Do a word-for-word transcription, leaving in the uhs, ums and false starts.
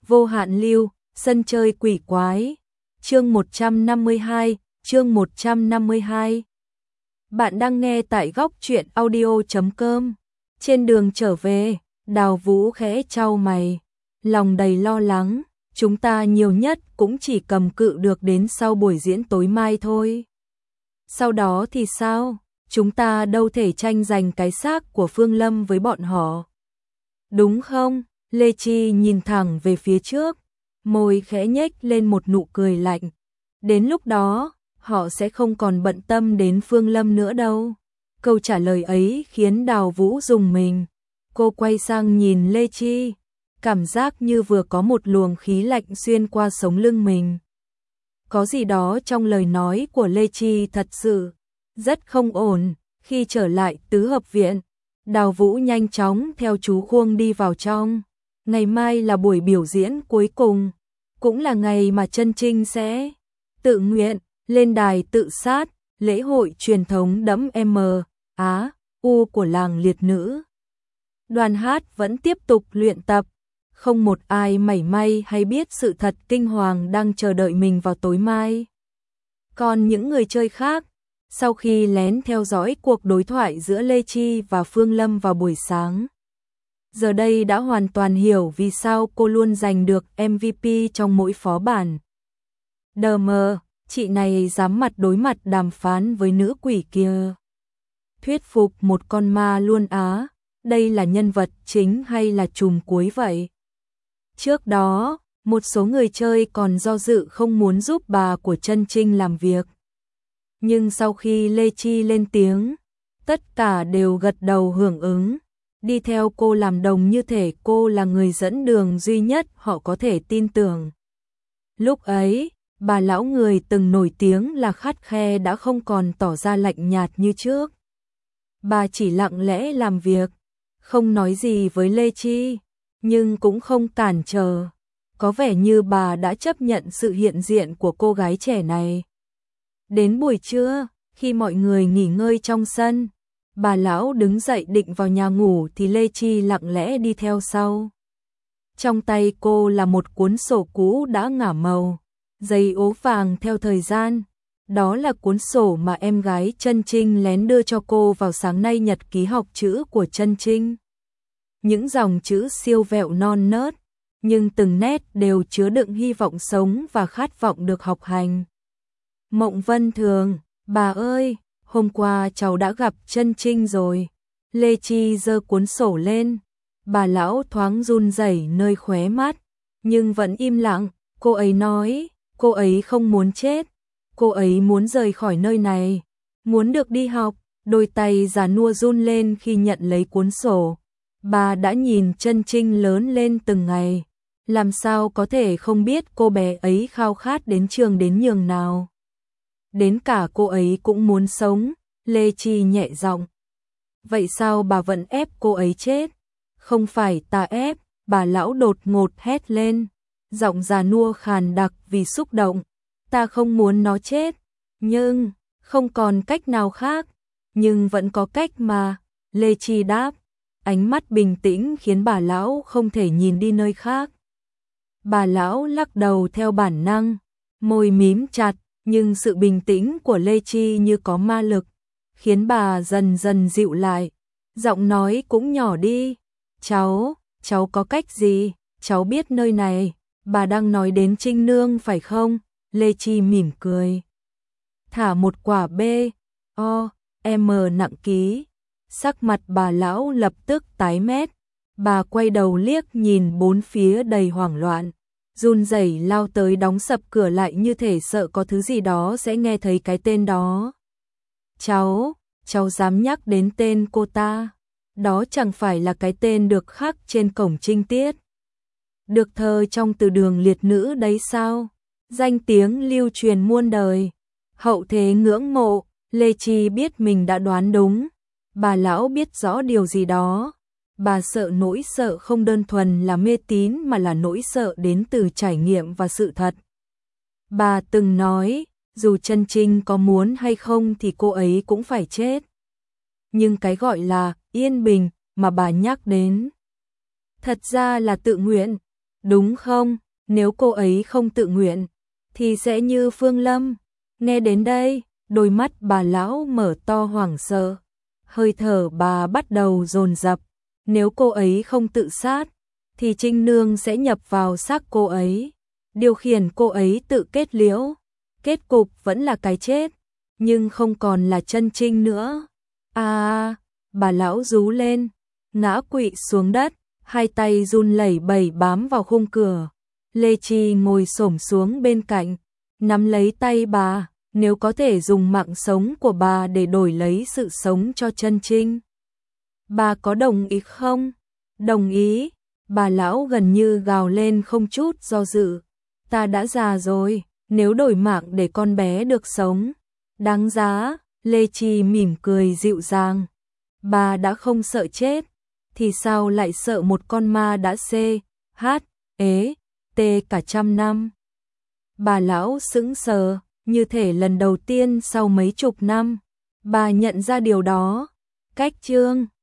Vô hạn lưu, sân chơi quỷ quái. Chương một trăm năm mươi hai, chương một trăm năm mươi hai. Bạn đang nghe tại góc truyện audio chấm com. Trên đường trở về, Đào Vũ khẽ chau mày, lòng đầy lo lắng, chúng ta nhiều nhất cũng chỉ cầm cự được đến sau buổi diễn tối mai thôi. Sau đó thì sao? Chúng ta đâu thể tranh giành cái xác của Phương Lâm với bọn họ. Đúng không? Lê Chi nhìn thẳng về phía trước, môi khẽ nhếch lên một nụ cười lạnh. Đến lúc đó, họ sẽ không còn bận tâm đến Phương Lâm nữa đâu. Câu trả lời ấy khiến Đào Vũ rùng mình. Cô quay sang nhìn Lê Chi, cảm giác như vừa có một luồng khí lạnh xuyên qua sống lưng mình. Có gì đó trong lời nói của Lê Chi thật sự rất không ổn. Khi trở lại tứ hợp viện, Đào Vũ nhanh chóng theo chú Khuông đi vào trong. Ngày mai là buổi biểu diễn cuối cùng, cũng là ngày mà Chân Trinh sẽ tự nguyện lên đài tự sát, lễ hội truyền thống đẫm M, Á, U của làng liệt nữ. Đoàn hát vẫn tiếp tục luyện tập, không một ai mảy may hay biết sự thật kinh hoàng đang chờ đợi mình vào tối mai. Còn những người chơi khác, sau khi lén theo dõi cuộc đối thoại giữa Lê Chi và Phương Lâm vào buổi sáng, giờ đây đã hoàn toàn hiểu vì sao cô luôn giành được em vê pê trong mỗi phó bản. Đờ mờ, chị này dám mặt đối mặt đàm phán với nữ quỷ kia. Thuyết phục một con ma luôn á, đây là nhân vật chính hay là trùm cuối vậy? Trước đó, một số người chơi còn do dự không muốn giúp bà của Chân Trinh làm việc. Nhưng sau khi Lê Chi lên tiếng, tất cả đều gật đầu hưởng ứng, đi theo cô làm đồng như thể cô là người dẫn đường duy nhất họ có thể tin tưởng. Lúc ấy, bà lão người từng nổi tiếng là khắt khe đã không còn tỏ ra lạnh nhạt như trước. Bà chỉ lặng lẽ làm việc, không nói gì với Lê Chi, nhưng cũng không cản trở. Có vẻ như bà đã chấp nhận sự hiện diện của cô gái trẻ này. Đến buổi trưa, khi mọi người nghỉ ngơi trong sân, bà lão đứng dậy định vào nhà ngủ thì Lê Chi lặng lẽ đi theo sau. Trong tay cô là một cuốn sổ cũ đã ngả màu, giấy ố vàng theo thời gian. Đó là cuốn sổ mà em gái Chân Trinh lén đưa cho cô vào sáng nay, nhật ký học chữ của Chân Trinh. Những dòng chữ siêu vẹo non nớt, nhưng từng nét đều chứa đựng hy vọng sống và khát vọng được học hành. Mộng Vân Thường, bà ơi, hôm qua cháu đã gặp Chân Trinh rồi. Lê Chi giơ cuốn sổ lên, bà lão thoáng run rẩy nơi khóe mắt, nhưng vẫn im lặng. Cô ấy nói, cô ấy không muốn chết, cô ấy muốn rời khỏi nơi này, muốn được đi học. Đôi tay già nua run lên khi nhận lấy cuốn sổ. Bà đã nhìn Chân Trinh lớn lên từng ngày, làm sao có thể không biết cô bé ấy khao khát đến trường đến nhường nào. Đến cả cô ấy cũng muốn sống. Lê Chi nhẹ giọng. Vậy sao bà vẫn ép cô ấy chết? Không phải ta ép, bà lão đột ngột hét lên, giọng già nua khàn đặc vì xúc động. Ta không muốn nó chết, nhưng không còn cách nào khác. Nhưng vẫn có cách mà. Lê Chi đáp, ánh mắt bình tĩnh khiến bà lão không thể nhìn đi nơi khác. Bà lão lắc đầu theo bản năng, môi mím chặt, nhưng sự bình tĩnh của Lê Chi như có ma lực, khiến bà dần dần dịu lại. Giọng nói cũng nhỏ đi. Cháu, cháu có cách gì? Cháu biết nơi này. Bà đang nói đến Trinh Nương phải không? Lê Chi mỉm cười. Thả một quả B, O, M nặng ký. Sắc mặt bà lão lập tức tái mét. Bà quay đầu liếc nhìn bốn phía đầy hoảng loạn, run rẩy lao tới đóng sập cửa lại như thể sợ có thứ gì đó sẽ nghe thấy cái tên đó. Cháu, cháu dám nhắc đến tên cô ta? Đó chẳng phải là cái tên được khắc trên cổng trinh tiết, được thơ trong từ đường liệt nữ đấy sao? Danh tiếng lưu truyền muôn đời, hậu thế ngưỡng mộ. Lê Chi biết mình đã đoán đúng. Bà lão biết rõ điều gì đó. Bà sợ nỗi sợ không đơn thuần là mê tín mà là nỗi sợ đến từ trải nghiệm và sự thật. Bà từng nói, dù Chân Trinh có muốn hay không thì cô ấy cũng phải chết. Nhưng cái gọi là yên bình mà bà nhắc đến, thật ra là tự nguyện. đúng không? Nếu cô ấy không tự nguyện, thì sẽ như Phương Lâm. Nghe đến đây, đôi mắt bà lão mở to hoảng sợ, hơi thở bà bắt đầu dồn dập. Nếu cô ấy không tự sát, thì Trinh Nương sẽ nhập vào xác cô ấy, điều khiển cô ấy tự kết liễu. Kết cục vẫn là cái chết, nhưng không còn là chân Trinh nữa. À, bà lão rú lên, ngã quỵ xuống đất, hai tay run lẩy bẩy bám vào khung cửa. Lê Chi ngồi xổm xuống bên cạnh, nắm lấy tay bà, nếu có thể dùng mạng sống của bà để đổi lấy sự sống cho chân Trinh. Bà có đồng ý không? Đồng ý, bà lão gần như gào lên không chút do dự. Ta đã già rồi, nếu đổi mạng để con bé được sống, đáng giá. Lê Chi mỉm cười dịu dàng. Bà đã không sợ chết, thì sao lại sợ một con ma đã xê, hát, ế, tê cả trăm năm? Bà lão sững sờ, như thể lần đầu tiên sau mấy chục năm, bà nhận ra điều đó. Cách chương